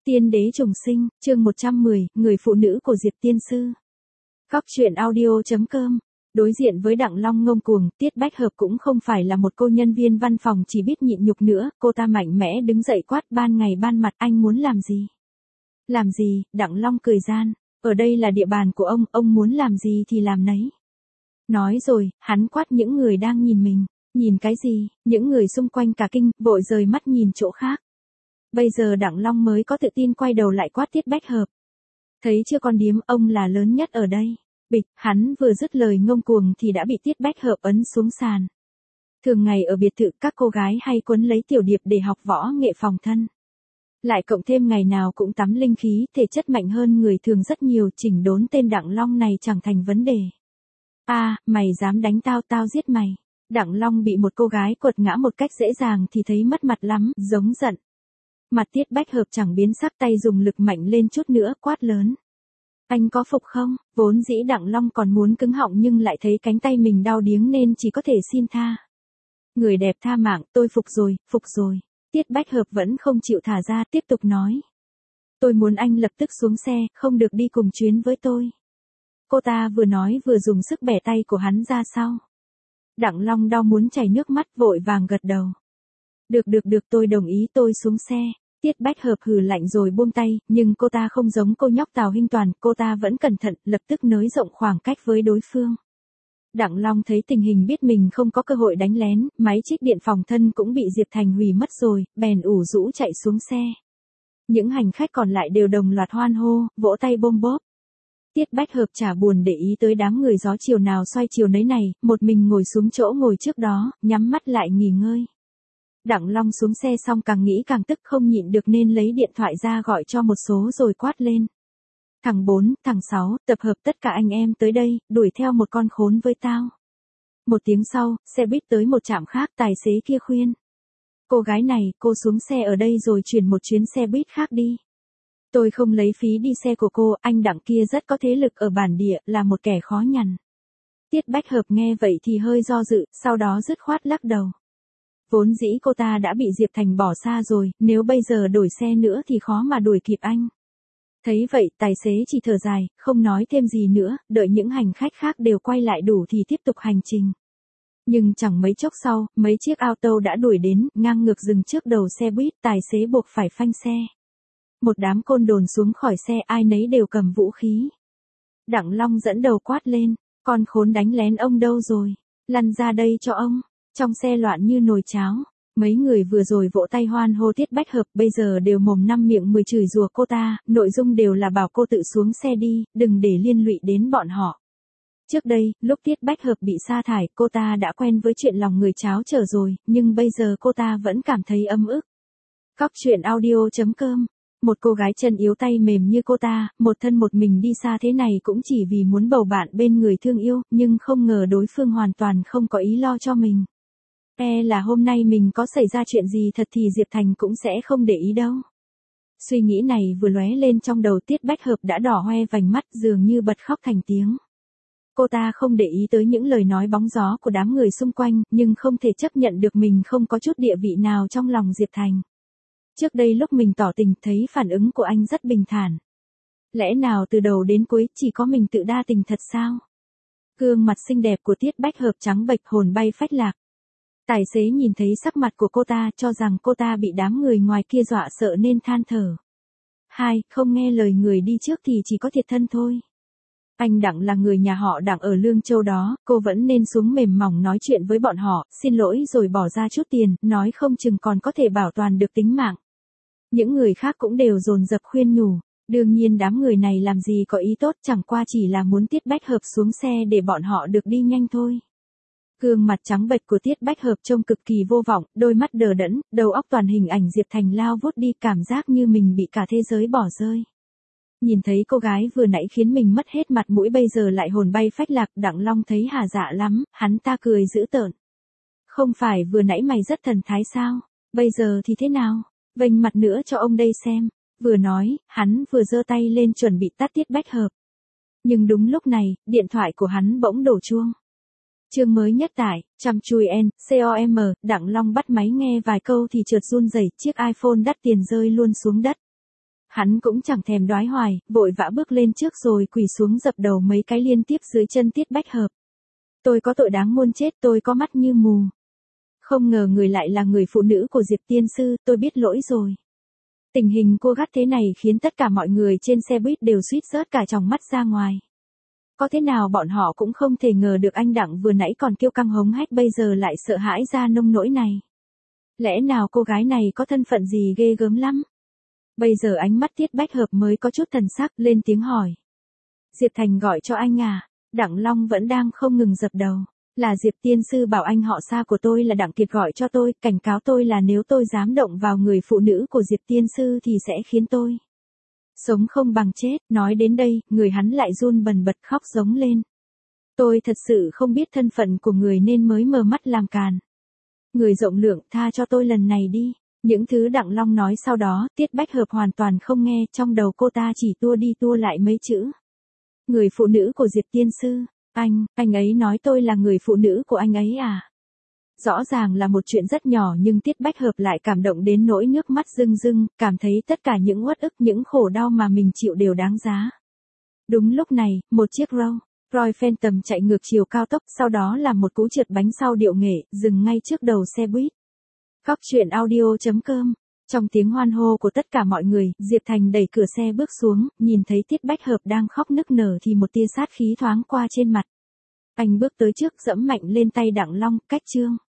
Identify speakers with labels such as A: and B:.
A: Tiên đế trùng sinh, chương 110, người phụ nữ của Diệp tiên sư. Góc truyện audio.com. Đối diện với Đặng Long ngông cuồng, Tiết Bách Hợp cũng không phải là một cô nhân viên văn phòng chỉ biết nhịn nhục nữa, cô ta mạnh mẽ đứng dậy quát ban ngày ban mặt, anh muốn làm gì? Làm gì? Đặng Long cười gian, ở đây là địa bàn của ông muốn làm gì thì làm nấy. Nói rồi, hắn quát những người đang nhìn mình, nhìn cái gì? Những người xung quanh cả kinh, vội rời mắt nhìn chỗ khác. Bây giờ Đặng Long mới có tự tin quay đầu lại quát Tiết Bách Hợp. Thấy chưa con điếm, ông là lớn nhất ở đây. Bịch, hắn vừa dứt lời ngông cuồng thì đã bị Tiết Bách Hợp ấn xuống sàn. Thường ngày ở biệt thự các cô gái hay quấn lấy Tiểu Điệp để học võ nghệ phòng thân. Lại cộng thêm ngày nào cũng tắm linh khí, thể chất mạnh hơn người thường rất nhiều, chỉnh đốn tên Đặng Long này chẳng thành vấn đề. Mày dám đánh tao, tao giết mày. Đặng Long bị một cô gái quật ngã một cách dễ dàng thì thấy mất mặt lắm, giống giận. Mặt Tiết Bách Hợp chẳng biến sắc, tay dùng lực mạnh lên chút nữa, quát lớn. Anh có phục không? Vốn dĩ Đặng Long còn muốn cứng họng nhưng lại thấy cánh tay mình đau điếng nên chỉ có thể xin tha. Người đẹp tha mạng, tôi phục rồi. Tiết Bách Hợp vẫn không chịu thả ra, tiếp tục nói. Tôi muốn anh lập tức xuống xe, không được đi cùng chuyến với tôi. Cô ta vừa nói vừa dùng sức bẻ tay của hắn ra sau. Đặng Long đau muốn chảy nước mắt, vội vàng gật đầu. Được, tôi đồng ý, tôi xuống xe. Tiết Bách Hợp hừ lạnh rồi buông tay, nhưng cô ta không giống cô nhóc Tào Hinh Toàn, cô ta vẫn cẩn thận, lập tức nới rộng khoảng cách với đối phương. Đặng Long thấy tình hình biết mình không có cơ hội đánh lén, máy trích điện phòng thân cũng bị Diệp Thành hủy mất rồi, bèn ủ rũ chạy xuống xe. Những hành khách còn lại đều đồng loạt hoan hô, vỗ tay bôm bốp. Tiết Bách Hợp chả buồn để ý tới đám người gió chiều nào xoay chiều nấy này, một mình ngồi xuống chỗ ngồi trước đó, nhắm mắt lại nghỉ ngơi. Đặng Long xuống xe xong càng nghĩ càng tức, không nhịn được nên lấy điện thoại ra gọi cho một số rồi quát lên. Thằng 4, thằng 6, tập hợp tất cả anh em tới đây, đuổi theo một con khốn với tao. Một tiếng sau, xe buýt tới một trạm khác, tài xế kia khuyên. Cô gái này, cô xuống xe ở đây rồi chuyển một chuyến xe buýt khác đi. Tôi không lấy phí đi xe của cô, anh Đặng kia rất có thế lực ở bản địa, là một kẻ khó nhằn. Tiết Bách Hợp nghe vậy thì hơi do dự, sau đó dứt khoát lắc đầu. Vốn dĩ cô ta đã bị Diệp Thành bỏ xa rồi, nếu bây giờ đổi xe nữa thì khó mà đuổi kịp anh. Thấy vậy, tài xế chỉ thở dài, không nói thêm gì nữa, đợi những hành khách khác đều quay lại đủ thì tiếp tục hành trình. Nhưng chẳng mấy chốc sau, mấy chiếc auto đã đuổi đến, ngang ngược dừng trước đầu xe buýt, tài xế buộc phải phanh xe. Một đám côn đồn xuống khỏi xe, ai nấy đều cầm vũ khí. Đặng Long dẫn đầu quát lên, con khốn đánh lén ông đâu rồi? Lăn ra đây cho ông. Trong xe loạn như nồi cháo, mấy người vừa rồi vỗ tay hoan hô Tiết Bách Hợp bây giờ đều mồm năm miệng 10 chửi rủa cô ta, nội dung đều là bảo cô tự xuống xe đi, đừng để liên lụy đến bọn họ. Trước đây, lúc Tiết Bách Hợp bị sa thải, cô ta đã quen với chuyện lòng người cháo trở rồi, nhưng bây giờ cô ta vẫn cảm thấy ấm ức. Góc truyện audio.com. Một cô gái chân yếu tay mềm như cô ta, một thân một mình đi xa thế này cũng chỉ vì muốn bầu bạn bên người thương yêu, nhưng không ngờ đối phương hoàn toàn không có ý lo cho mình. Là hôm nay mình có xảy ra chuyện gì thật thì Diệp Thành cũng sẽ không để ý đâu. Suy nghĩ này vừa lóe lên trong đầu, Tiết Bách Hợp đã đỏ hoe vành mắt, dường như bật khóc thành tiếng. Cô ta không để ý tới những lời nói bóng gió của đám người xung quanh, nhưng không thể chấp nhận được mình không có chút địa vị nào trong lòng Diệp Thành. Trước đây lúc mình tỏ tình thấy phản ứng của anh rất bình thản. Lẽ nào từ đầu đến cuối chỉ có mình tự đa tình thật sao? Gương mặt xinh đẹp của Tiết Bách Hợp trắng bệch, hồn bay phách lạc. Tài xế nhìn thấy sắc mặt của cô ta, cho rằng cô ta bị đám người ngoài kia dọa sợ nên than thở. Không nghe lời người đi trước thì chỉ có thiệt thân thôi. Anh Đặng là người nhà họ Đặng ở Lương Châu đó, cô vẫn nên xuống mềm mỏng nói chuyện với bọn họ, xin lỗi rồi bỏ ra chút tiền, nói không chừng còn có thể bảo toàn được tính mạng. Những người khác cũng đều dồn dập khuyên nhủ, đương nhiên đám người này làm gì có ý tốt, chẳng qua chỉ là muốn Tiết Bách Hợp xuống xe để bọn họ được đi nhanh thôi. Gương mặt trắng bệch của Tiết Bách Hợp trông cực kỳ vô vọng, đôi mắt đờ đẫn, đầu óc toàn hình ảnh Diệp Thành lao vút đi, cảm giác như mình bị cả thế giới bỏ rơi. Nhìn thấy cô gái vừa nãy khiến mình mất hết mặt mũi bây giờ lại hồn bay phách lạc, Đặng Long thấy hà dạ lắm, hắn ta cười dữ tợn. Không phải vừa nãy mày rất thần thái sao? Bây giờ thì thế nào? Vênh mặt nữa cho ông đây xem. Vừa nói, hắn vừa giơ tay lên chuẩn bị tát Tiết Bách Hợp. Nhưng đúng lúc này, điện thoại của hắn bỗng đổ chuông. Chương mới nhất tải, chăm chui com, Đặng Long bắt máy nghe vài câu thì chợt run rẩy, chiếc iPhone đắt tiền rơi luôn xuống đất. Hắn cũng chẳng thèm đoái hoài, vội vã bước lên trước rồi quỳ xuống dập đầu mấy cái liên tiếp dưới chân Tiết Bách Hợp. Tôi có tội đáng muôn chết, tôi có mắt như mù. Không ngờ người lại là người phụ nữ của Diệp tiên sư, tôi biết lỗi rồi. Tình hình cô gắt thế này khiến tất cả mọi người trên xe buýt đều suýt rớt cả tròng mắt ra ngoài. Có thế nào bọn họ cũng không thể ngờ được anh Đặng vừa nãy còn kiêu căng hống hách bây giờ lại sợ hãi ra nông nỗi này. Lẽ nào cô gái này có thân phận gì ghê gớm lắm? Bây giờ ánh mắt Tiết Bách Hợp mới có chút thần sắc, lên tiếng hỏi. Diệp Thành gọi cho anh à? Đặng Long vẫn đang không ngừng dập đầu. Là Diệp tiên sư bảo anh họ xa của tôi là Đặng Kiệt gọi cho tôi, cảnh cáo tôi là nếu tôi dám động vào người phụ nữ của Diệp tiên sư thì sẽ khiến tôi sống không bằng chết. Nói đến đây, người hắn lại run bần bật khóc giống lên. Tôi thật sự không biết thân phận của người nên mới mờ mắt làm càn. Người rộng lượng, tha cho tôi lần này đi. Những thứ Đặng Long nói sau đó, Tiết Bách Hợp hoàn toàn không nghe, trong đầu cô ta chỉ tua đi tua lại mấy chữ. Người phụ nữ của Diệp tiên sư, anh ấy nói tôi là người phụ nữ của anh ấy à? Rõ ràng là một chuyện rất nhỏ nhưng Tiết Bách Hợp lại cảm động đến nỗi nước mắt rưng rưng, cảm thấy tất cả những uất ức, những khổ đau mà mình chịu đều đáng giá. Đúng lúc này, một chiếc Royal Phantom chạy ngược chiều cao tốc, sau đó là một cú trượt bánh sau điệu nghệ, dừng ngay trước đầu xe buýt. Góc truyện audio.com. Trong tiếng hoan hô của tất cả mọi người, Diệp Thành đẩy cửa xe bước xuống, nhìn thấy Tiết Bách Hợp đang khóc nức nở thì một tia sát khí thoáng qua trên mặt. Anh bước tới trước giẫm mạnh lên tay Đặng Long, cách chương.